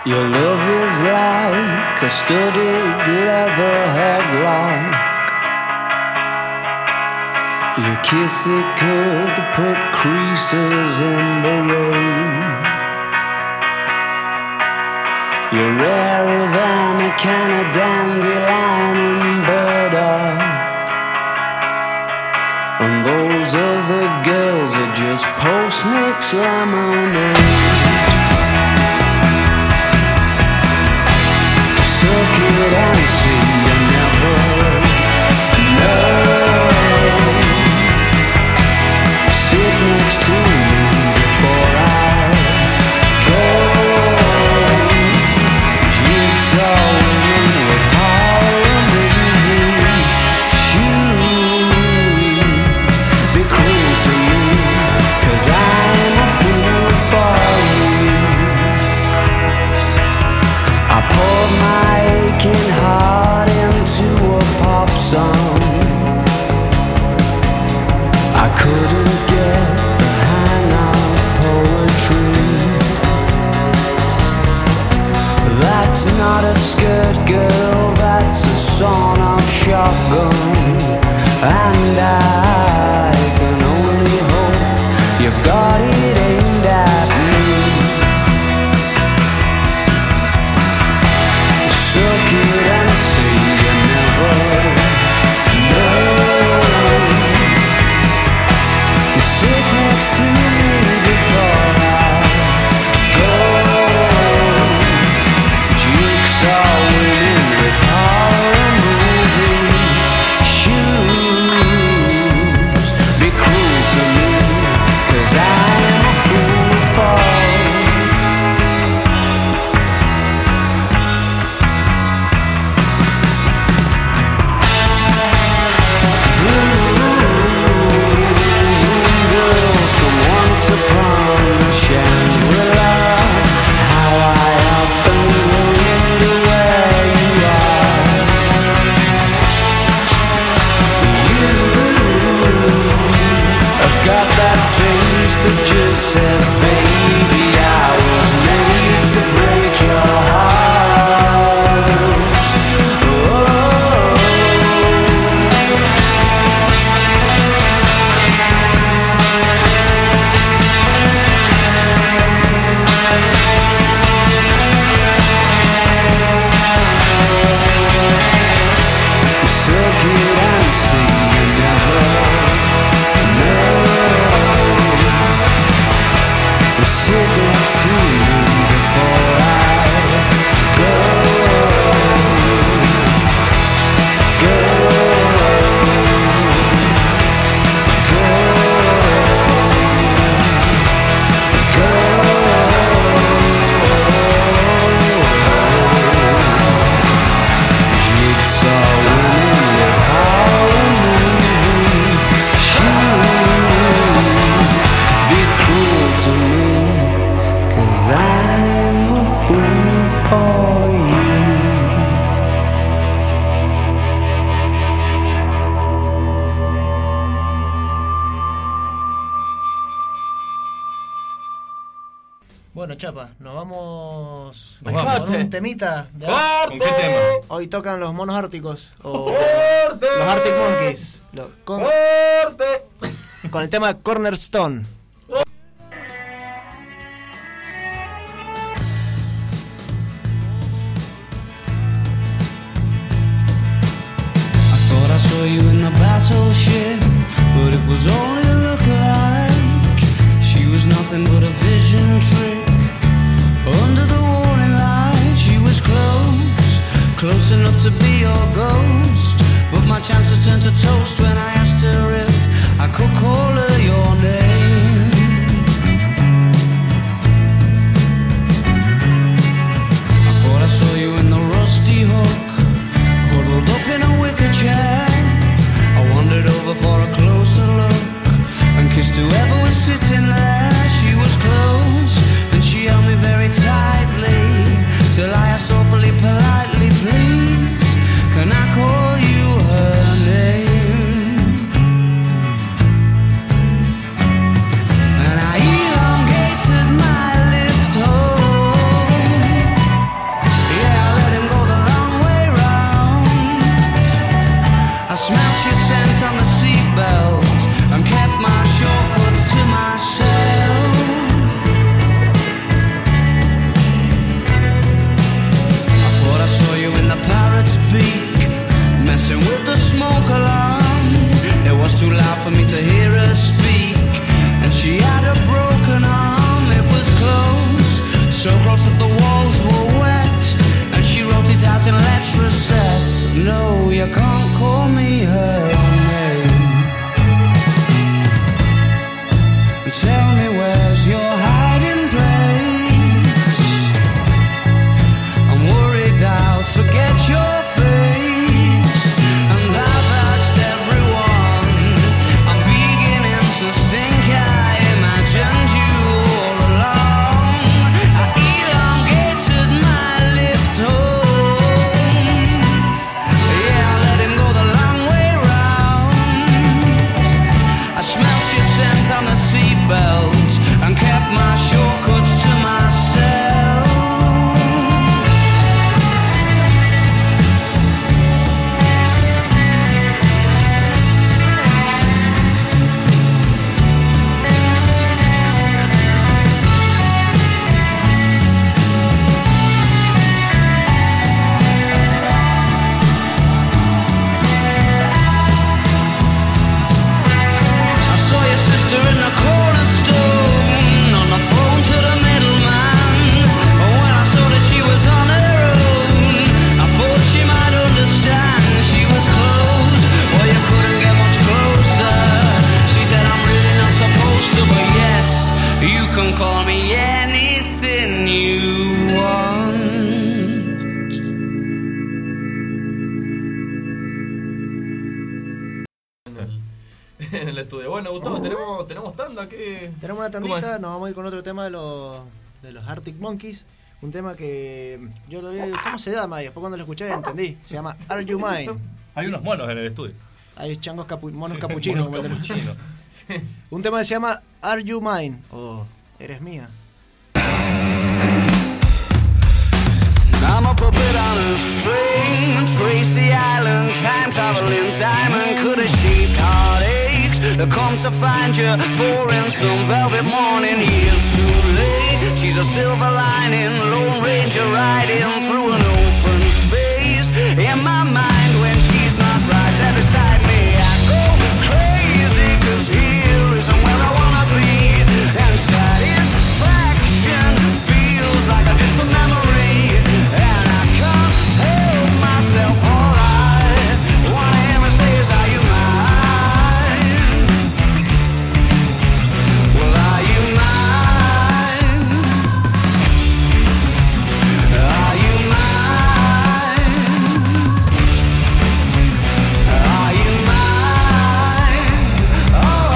Your love is like a studded leather headlock. Your kiss, it could put creases in the rain. You're rarer than a can of dandelion and burdock. And those other girls are just post-mix lemonade. Suck it and see you never know. Sit next to me before I go. Jigsaw women with Harlem shoes. Be cruel to me, 'cause I'm a fool for you. I poured my aching heart into a pop song. I couldn't get the hang of poetry. That's not a skirt, girl, that's a sawn off shotgun. And I can only hope you've got it aimed at me. Suck it and say you never know. You sit next to me before I go. Jigsaw women with horror movie shoes. Be cruel to me, 'cause I'm a fool for you. Girls from once upon a Shangri-La, how I often wonder where you are. You have got that face that just says, baby, I was made to break your heart. Oh. Suck it and see you never know. Sit next to me before I go. Go. Go. Go. Jigsaw women with Harlem movie shoes. Be cruel to me, 'cause I'm a fool for you. Bueno, Chapa, nos vamos Nos vamos. con un temita. de- ¿Con qué tema? Hoy tocan los monos árticos o ¡Corte! los Arctic Monkeys con ¡Corte! el tema Cornerstone. I thought I saw you in the battleship, but it was only a look-alike. She was nothing but a vision trick. Under the warning light, she was close, close enough to be your ghost. But my chances turned to toast when I asked her if I could call her your name. I thought I saw you in the rusty hook, huddled up in a wicker chair. I wandered over for a closer look and kissed whoever was sitting there. She was close and she held me very tightly till I asked awfully politely, please, can I call you her name? Bueno, Gustavo, tenemos tanda. ¿Qué? Tenemos una ¿Cómo tandita, es? nos vamos a ir con otro tema de los Arctic Monkeys. Un tema que yo lo vi, ¿cómo se llama? Y después cuando lo escuché entendí. Se llama Are You Mine. Hay unos monos en el estudio. Hay changos monos capuchinos. Monos capuchinos. Sí. Un tema que se llama Are You Mine o Eres Mía. I'm a puppet on a string, Tracy Island, time traveling diamond, could have shaped heartaches. Come to find you, for in some velvet morning, years too late. She's a silver lining, Lone Ranger riding through an open space. In my mind, when she's not right there beside me, I go crazy, 'cause here isn't where I wanna be. And satisfaction feels like a distant memory. And I can't help myself, all I wanna ever say is, are you mine? Well, are you mine? Are you mine? Are you mine? Oh,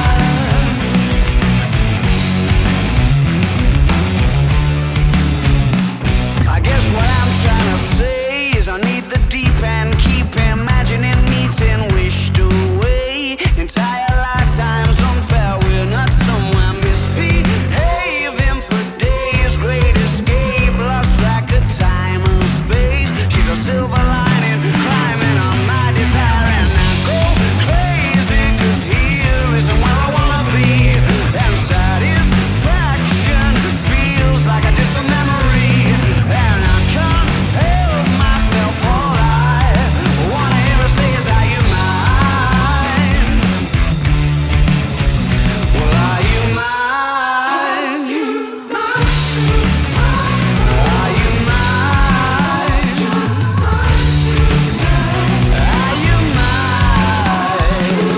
I guess what I'm trying to say is I need the deep end, keep imagining meeting wished away. Entire lifetimes unfair, we're not somewhere misbehaving for days. Great escape, lost track of time and space. She's a silver lining, climbing on my desire, and I go crazy, 'cause here isn't where I wanna be. And satisfaction feels like a distant memory. And I can't help myself, all I wanna ever say is, are you mine? Well, are you mine? Are you mine? Are you mine?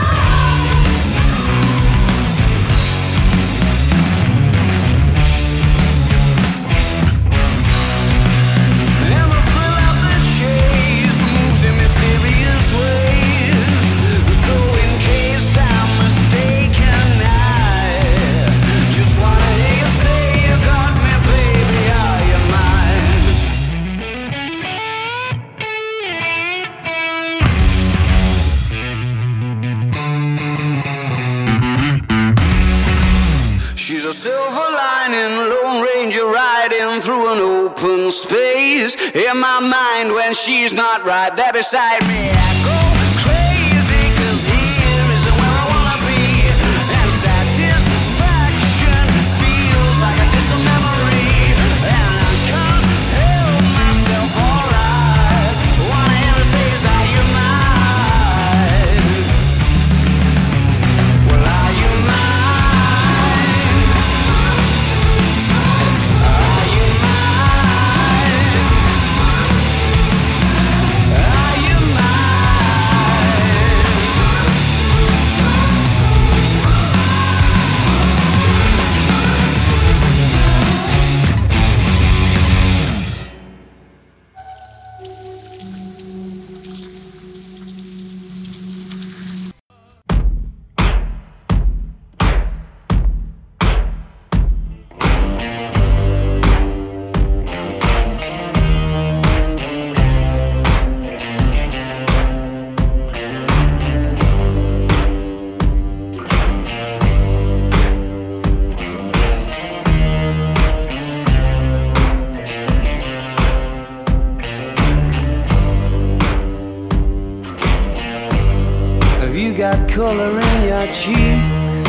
And the thrill of the chase moves in mysterious ways. So in case I'm mistaken, I just wanna hear you say you got me, baby, are you mine? She's a silver lining, Lone Ranger riding through an open space. In my mind, when she's not right there beside me, I go crazy, 'cause here isn't where I wanna be. And satisfaction feels like a distant memory. And I can't help myself, all I wanna ever say is, are you mine? Well, are you mine? Are you mine? Are you mine? Have you got color in your cheeks?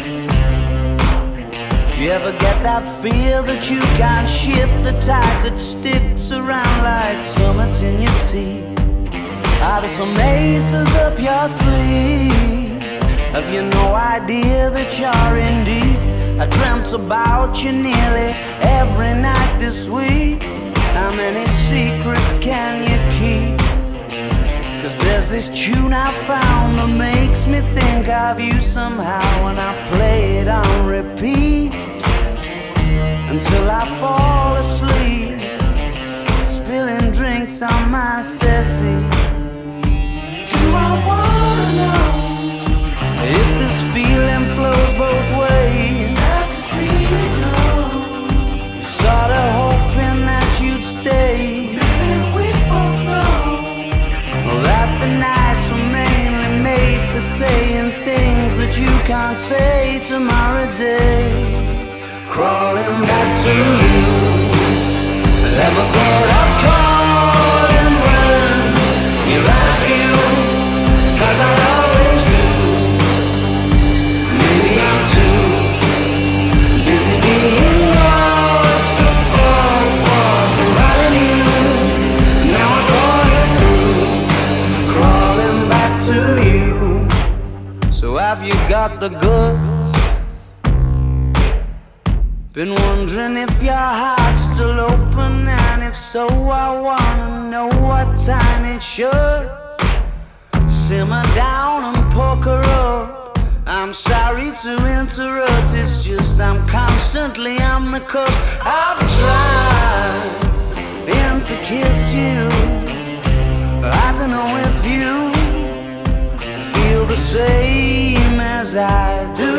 Do you ever get that feel that you can't shift, the tide that sticks around like summits in your teeth? Are there some aces up your sleeve? Have you no idea that you're in deep? I dreamt about you nearly every night this week. How many secrets can you keep? 'Cause there's this tune I found that makes me think of you somehow, and I play it on repeat until I fall asleep, spilling drinks on my settee. Do I wanna know if this can't say tomorrow day. Crawling back to you. Never thought of calling when you've had a few, 'cause I always do. Maybe I'm too busy being lost to fall for somebody new. Now I thought it through, crawling back to you. So have you got the goods? Been wondering if your heart's still open, and if so, I wanna know what time it should. Simmer down and poker up. I'm sorry to interrupt, it's just I'm constantly on the cusp. I've tried and to kiss you. I don't know if you feel the same as I do.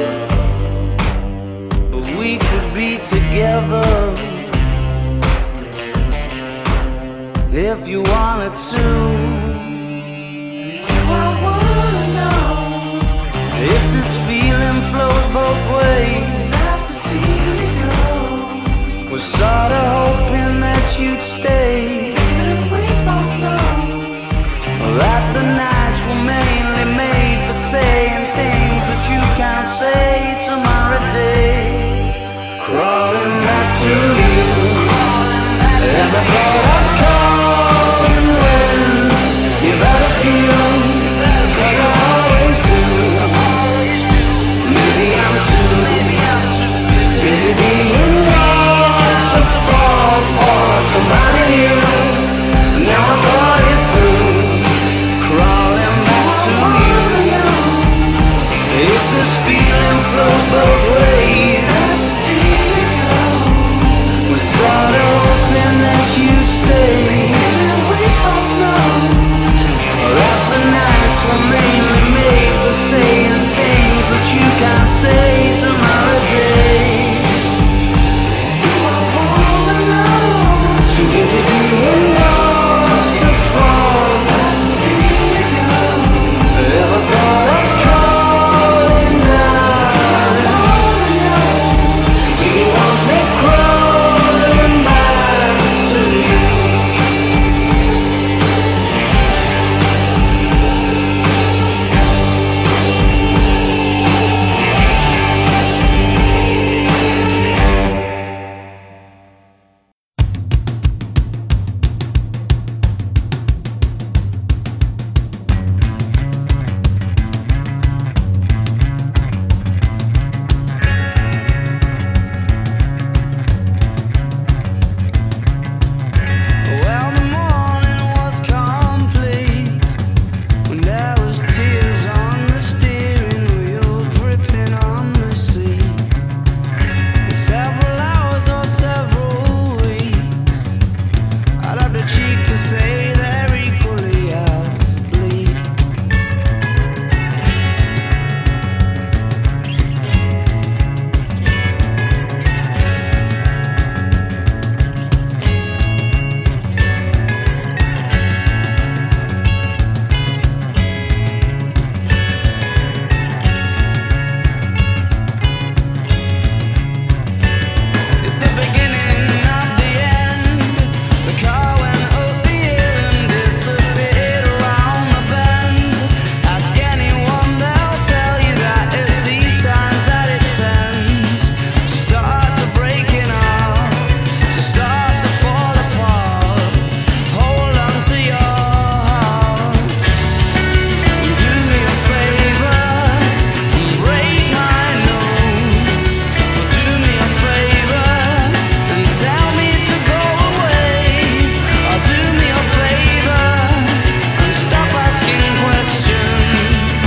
We could be together if you wanted to. Do I wanna know if this feeling flows both ways? Sad to see you go. Was sorta hoping that you'd stay. Didn't we both know that the nights were mainly made for saying things that you can't say tomorrow day? Crawling back to you. Ever thought of calling when you've had a few? 'Cause I always do. Maybe I'm too busy being lost to fall for somebody new. Now I thought it through, crawling back to you. If this feeling flows both ways, sort of hoping that you'd stay. We both know that the nights were mainly made for saying things that you can't say tomorrow day. Do I wanna know? Too busy being lost to fall. Sad to see you go. Ever thought of calling down? Do you want me crawling back to you? Well, the morning was complete when there was tears on the steering wheel, dripping on the seat. In several hours or several weeks, I'd have the cheek to say they're equally as bleak. It's the beginning of the end. The car went up the hill and disappeared around the bend. Ask anyone, they'll tell you that it's these times that it tends to start to breaking off, to start to fall apart. Hold on to your heart. Do me a favor and break my nose. Do me a favor and tell me to go away. Or do me a favor and stop asking questions.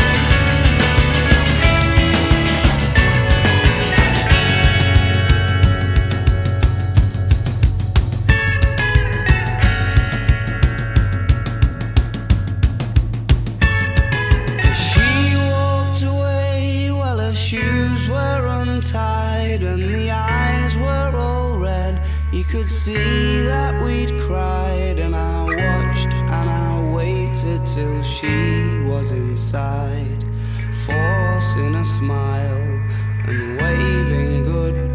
She walked away while her shoes were untied and the eyes were all red. You could see that we'd cried, and I watched and I waited till she was inside. forcing a smile and waving goodbye.